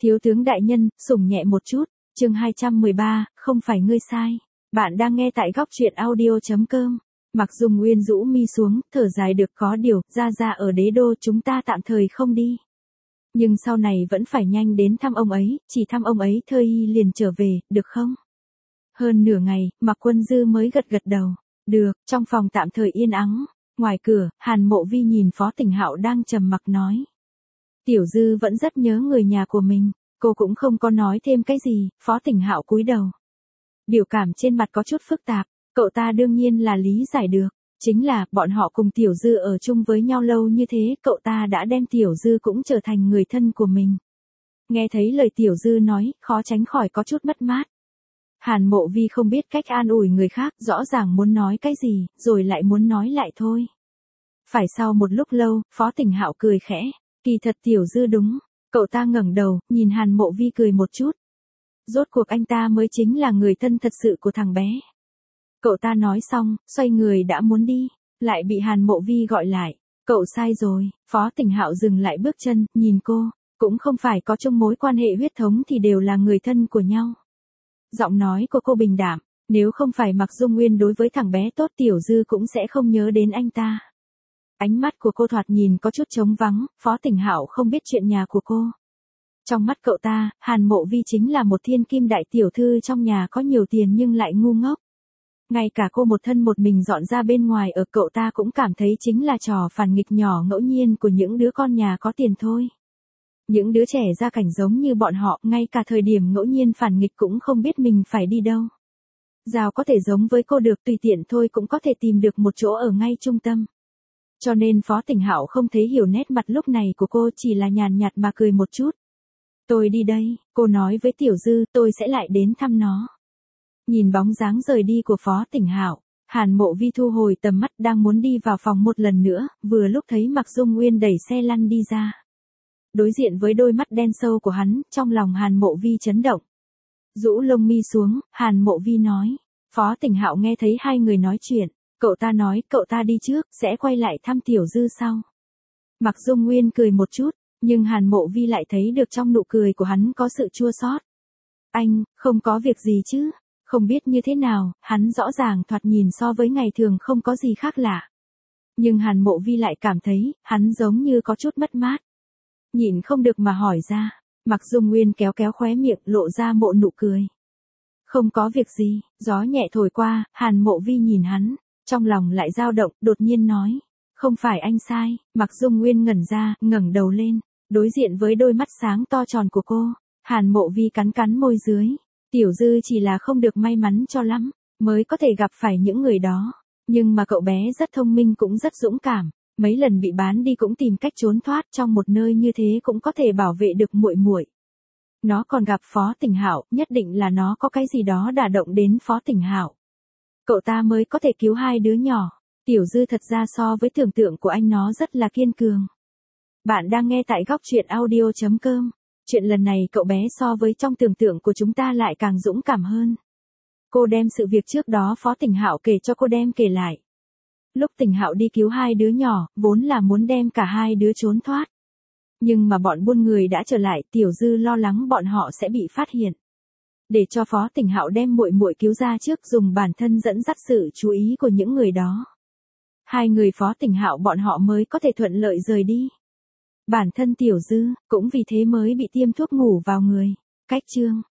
Thiếu tướng đại nhân, sủng nhẹ một chút, chương 213, không phải ngươi sai. Bạn đang nghe tại góc truyện audio.com. Mặc Dung Nguyên rũ mi xuống, thở dài được có điều, ra ở đế đô chúng ta tạm thời không đi. Nhưng sau này vẫn phải nhanh đến thăm ông ấy, chỉ thăm ông ấy thôi liền trở về, được không? Hơn nửa ngày, Mạc Quân Dư mới gật đầu. Được, trong phòng tạm thời yên ắng. Ngoài cửa, Hàn Mộ Vi nhìn Phó Tỉnh Hạo đang trầm mặc nói. Tiểu Dư vẫn rất nhớ người nhà của mình, cô cũng không có nói thêm cái gì, Phó Tỉnh Hạo cúi đầu. Biểu cảm trên mặt có chút phức tạp, cậu ta đương nhiên là lý giải được, chính là bọn họ cùng Tiểu Dư ở chung với nhau lâu như thế, cậu ta đã đem Tiểu Dư cũng trở thành người thân của mình. Nghe thấy lời Tiểu Dư nói, khó tránh khỏi có chút mất mát. Hàn Mộ Vi không biết cách an ủi người khác, rõ ràng muốn nói cái gì, rồi lại muốn nói lại thôi. Phải sau một lúc lâu, Phó Tỉnh Hạo cười khẽ, kỳ thật Tiểu Dư đúng, cậu ta ngẩng đầu, nhìn Hàn Mộ Vi cười một chút. Rốt cuộc anh ta mới chính là người thân thật sự của thằng bé. Cậu ta nói xong, xoay người đã muốn đi, lại bị Hàn Mộ Vi gọi lại. Cậu sai rồi, Phó Tỉnh Hạo dừng lại bước chân, nhìn cô, cũng không phải có chung mối quan hệ huyết thống thì đều là người thân của nhau. Giọng nói của cô bình đạm, nếu không phải Mạc Dung Nguyên đối với thằng bé tốt Tiểu Dư cũng sẽ không nhớ đến anh ta. Ánh mắt của cô thoạt nhìn có chút trống vắng, Phó Tỉnh Hạo không biết chuyện nhà của cô. Trong mắt cậu ta, Hàn Mộ Vi chính là một thiên kim đại tiểu thư trong nhà có nhiều tiền nhưng lại ngu ngốc. Ngay cả cô một thân một mình dọn ra bên ngoài ở cậu ta cũng cảm thấy chính là trò phản nghịch nhỏ ngẫu nhiên của những đứa con nhà có tiền thôi. Những đứa trẻ gia cảnh giống như bọn họ, ngay cả thời điểm ngẫu nhiên phản nghịch cũng không biết mình phải đi đâu. Giao có thể giống với cô được tùy tiện thôi cũng có thể tìm được một chỗ ở ngay trung tâm. Cho nên Phó Tỉnh Hạo không thấy hiểu nét mặt lúc này của cô, chỉ là nhàn nhạt mà cười một chút. Tôi đi đây, cô nói với Tiểu Dư, tôi sẽ lại đến thăm nó. Nhìn bóng dáng rời đi của Phó Tỉnh Hạo, Hàn Mộ Vi thu hồi tầm mắt đang muốn đi vào phòng một lần nữa, vừa lúc thấy Mạc Dung Nguyên đẩy xe lăn đi ra. Đối diện với đôi mắt đen sâu của hắn, trong lòng Hàn Mộ Vi chấn động. Rũ lông mi xuống, Hàn Mộ Vi nói. Phó Tỉnh Hạo nghe thấy hai người nói chuyện, cậu ta nói cậu ta đi trước, sẽ quay lại thăm Tiểu Dư sau. Mạc Dung Nguyên cười một chút, nhưng Hàn Mộ Vi lại thấy được trong nụ cười của hắn có sự chua xót. Anh, không có việc gì chứ? Không biết như thế nào, hắn rõ ràng thoạt nhìn so với ngày thường không có gì khác lạ. Nhưng Hàn Mộ Vi lại cảm thấy, hắn giống như có chút mất mát. Nhịn không được mà hỏi ra, Mạc Dung Nguyên kéo khóe miệng lộ ra một nụ cười. Không có việc gì, gió nhẹ thổi qua, Hàn Mộ Vi nhìn hắn, trong lòng lại dao động, đột nhiên nói. Không phải anh sai, Mạc Dung Nguyên ngẩn ra, ngẩng đầu lên, đối diện với đôi mắt sáng to tròn của cô, Hàn Mộ Vi cắn môi dưới. Tiểu Dư chỉ là không được may mắn cho lắm, mới có thể gặp phải những người đó. Nhưng mà cậu bé rất thông minh cũng rất dũng cảm, mấy lần bị bán đi cũng tìm cách trốn thoát, trong một nơi như thế cũng có thể bảo vệ được muội muội. Nó còn gặp Phó Tỉnh Hạo, nhất định là nó có cái gì đó đả động đến Phó Tỉnh Hạo. Cậu ta mới có thể cứu hai đứa nhỏ. Tiểu Dư thật ra so với tưởng tượng của anh nó rất là kiên cường. Bạn đang nghe tại góc truyện audio.com. Chuyện lần này cậu bé so với trong tưởng tượng của chúng ta lại càng dũng cảm hơn. Cô đem sự việc trước đó Phó Tỉnh Hạo kể cho cô đem kể lại. Lúc Tỉnh Hạo đi cứu hai đứa nhỏ, vốn là muốn đem cả hai đứa trốn thoát. Nhưng mà bọn buôn người đã trở lại, Tiểu Dư lo lắng bọn họ sẽ bị phát hiện. Để cho Phó Tỉnh Hạo đem muội muội cứu ra trước, dùng bản thân dẫn dắt sự chú ý của những người đó. Hai người Phó Tỉnh Hạo bọn họ mới có thể thuận lợi rời đi. Bản thân Tiểu Dư, cũng vì thế mới bị tiêm thuốc ngủ vào người. Cách chương.